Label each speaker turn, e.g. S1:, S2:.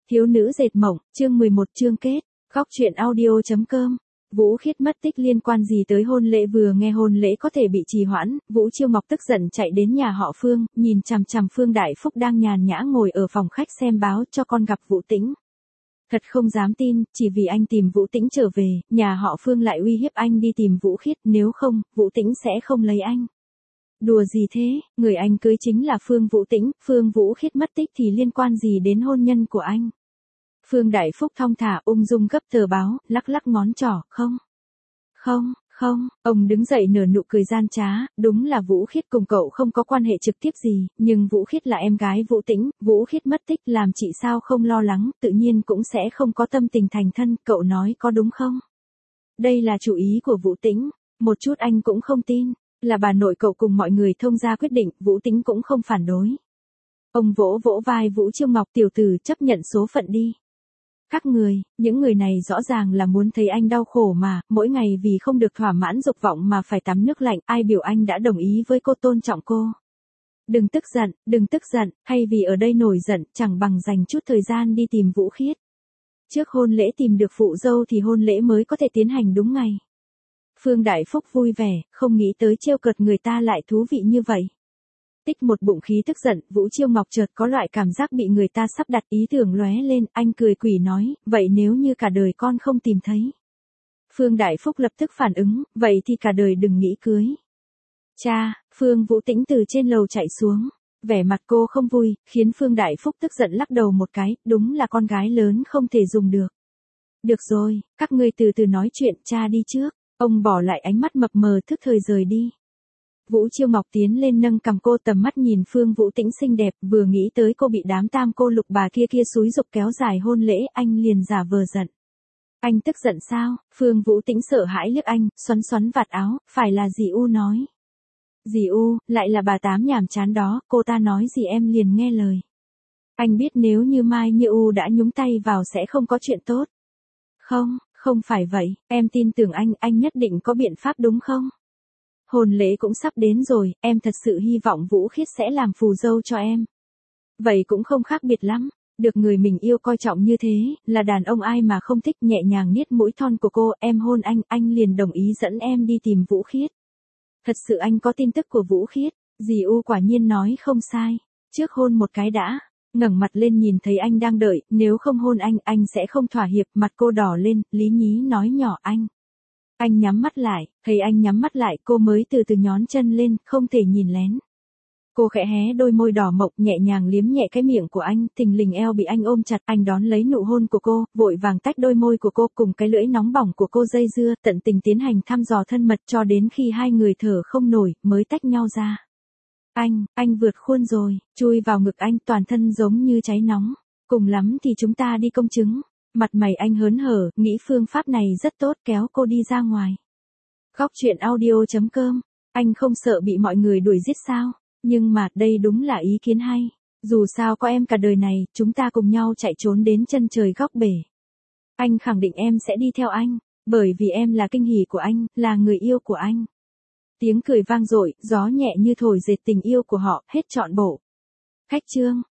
S1: Thiếu nữ dệt mộng, chương 11 chương kết, góc truyện audio.com. Vũ Khiết mất tích liên quan gì tới hôn lễ? Vừa nghe hôn lễ có thể bị trì hoãn, Vũ Chiêu Ngọc tức giận chạy đến nhà họ Phương, nhìn chằm chằm Phương Đại Phúc đang nhàn nhã ngồi ở phòng khách xem báo cho con gặp Vũ Tĩnh. Thật không dám tin, chỉ vì anh tìm Vũ Tĩnh trở về, nhà họ Phương lại uy hiếp anh đi tìm Vũ Khiết, nếu không, Vũ Tĩnh sẽ không lấy anh. Đùa gì thế, người anh cưới chính là Phương Vũ Tĩnh, Phương Vũ Khiết mất tích thì liên quan gì đến hôn nhân của anh? Phương Đại Phúc thong thả ung dung gấp tờ báo, lắc lắc ngón trỏ, không, ông đứng dậy nở nụ cười gian trá, đúng là Vũ Khiết cùng cậu không có quan hệ trực tiếp gì, nhưng Vũ Khiết là em gái Vũ Tĩnh, Vũ Khiết mất tích làm chị sao không lo lắng, tự nhiên cũng sẽ không có tâm tình thành thân, cậu nói có đúng không? Đây là chủ ý của Vũ Tĩnh, một chút anh cũng không tin, là bà nội cậu cùng mọi người thông ra quyết định, Vũ Tĩnh cũng không phản đối. Ông vỗ vỗ vai Vũ Chiêu Ngọc, tiểu tử chấp nhận số phận đi. Các người, những người này rõ ràng là muốn thấy anh đau khổ mà, mỗi ngày vì không được thỏa mãn dục vọng mà phải tắm nước lạnh, ai biểu anh đã đồng ý với cô, tôn trọng cô. Đừng tức giận, thay vì ở đây nổi giận, chẳng bằng dành chút thời gian đi tìm Vũ Khiết. Trước hôn lễ tìm được phụ dâu thì hôn lễ mới có thể tiến hành đúng ngày. Phương Đại Phúc vui vẻ, không nghĩ tới trêu cợt người ta lại thú vị như vậy. Tích một bụng khí tức giận, Vũ Chiêu Ngọc chợt có loại cảm giác bị người ta sắp đặt, ý tưởng lóe lên, anh cười quỷ nói, vậy nếu như cả đời con không tìm thấy. Phương Đại Phúc lập tức phản ứng, vậy thì cả đời đừng nghĩ cưới. Cha, Phương Vũ Tĩnh từ trên lầu chạy xuống, vẻ mặt cô không vui, khiến Phương Đại Phúc tức giận lắc đầu một cái, đúng là con gái lớn không thể dùng được. Được rồi, các ngươi từ từ nói chuyện, cha đi trước, ông bỏ lại ánh mắt mập mờ thức thời rời đi. Vũ Chiêu Ngọc tiến lên nâng cằm cô, tầm mắt nhìn Phương Vũ Tĩnh xinh đẹp, vừa nghĩ tới cô bị đám tam cô lục bà kia xúi giục kéo dài hôn lễ, anh liền giả vờ giận. Anh tức giận sao? Phương Vũ Tĩnh sợ hãi liếc anh, xoắn vạt áo, phải là dì U nói. Dì U, lại là bà Tám nhảm chán đó, cô ta nói gì em liền nghe lời. Anh biết nếu như Mai Như U đã nhúng tay vào sẽ không có chuyện tốt. Không phải vậy, em tin tưởng anh nhất định có biện pháp đúng không? Hôn lễ cũng sắp đến rồi, em thật sự hy vọng Vũ Khiết sẽ làm phù dâu cho em. Vậy cũng không khác biệt lắm, được người mình yêu coi trọng như thế, là đàn ông ai mà không thích. Nhẹ nhàng niết mũi thon của cô, em hôn anh liền đồng ý dẫn em đi tìm Vũ Khiết. Thật sự anh có tin tức của Vũ Khiết, dì U quả nhiên nói không sai, trước hôn một cái đã. Ngẩng mặt lên nhìn thấy anh đang đợi, nếu không hôn anh sẽ không thỏa hiệp. Mặt cô đỏ lên, lý nhí nói nhỏ anh. Anh nhắm mắt lại, thấy anh nhắm mắt lại cô mới từ từ nhón chân lên, không thể nhìn lén. Cô khẽ hé đôi môi đỏ mộc, nhẹ nhàng liếm nhẹ cái miệng của anh, thình lình eo bị anh ôm chặt, anh đón lấy nụ hôn của cô, vội vàng tách đôi môi của cô cùng cái lưỡi nóng bỏng của cô dây dưa, tận tình tiến hành thăm dò thân mật cho đến khi hai người thở không nổi, mới tách nhau ra. Anh vượt khuôn rồi, chui vào ngực anh, toàn thân giống như cháy nóng, cùng lắm thì chúng ta đi công chứng. Mặt mày anh hớn hở, nghĩ phương pháp này rất tốt, kéo cô đi ra ngoài. Góc truyện audio.com, anh không sợ bị mọi người đuổi giết sao? Nhưng mà, đây đúng là ý kiến hay. Dù sao có em cả đời này, chúng ta cùng nhau chạy trốn đến chân trời góc bể. Anh khẳng định em sẽ đi theo anh, bởi vì em là kinh hỉ của anh, là người yêu của anh. Tiếng cười vang dội, gió nhẹ như thổi dệt tình yêu của họ, hết trọn bộ. Khách trương.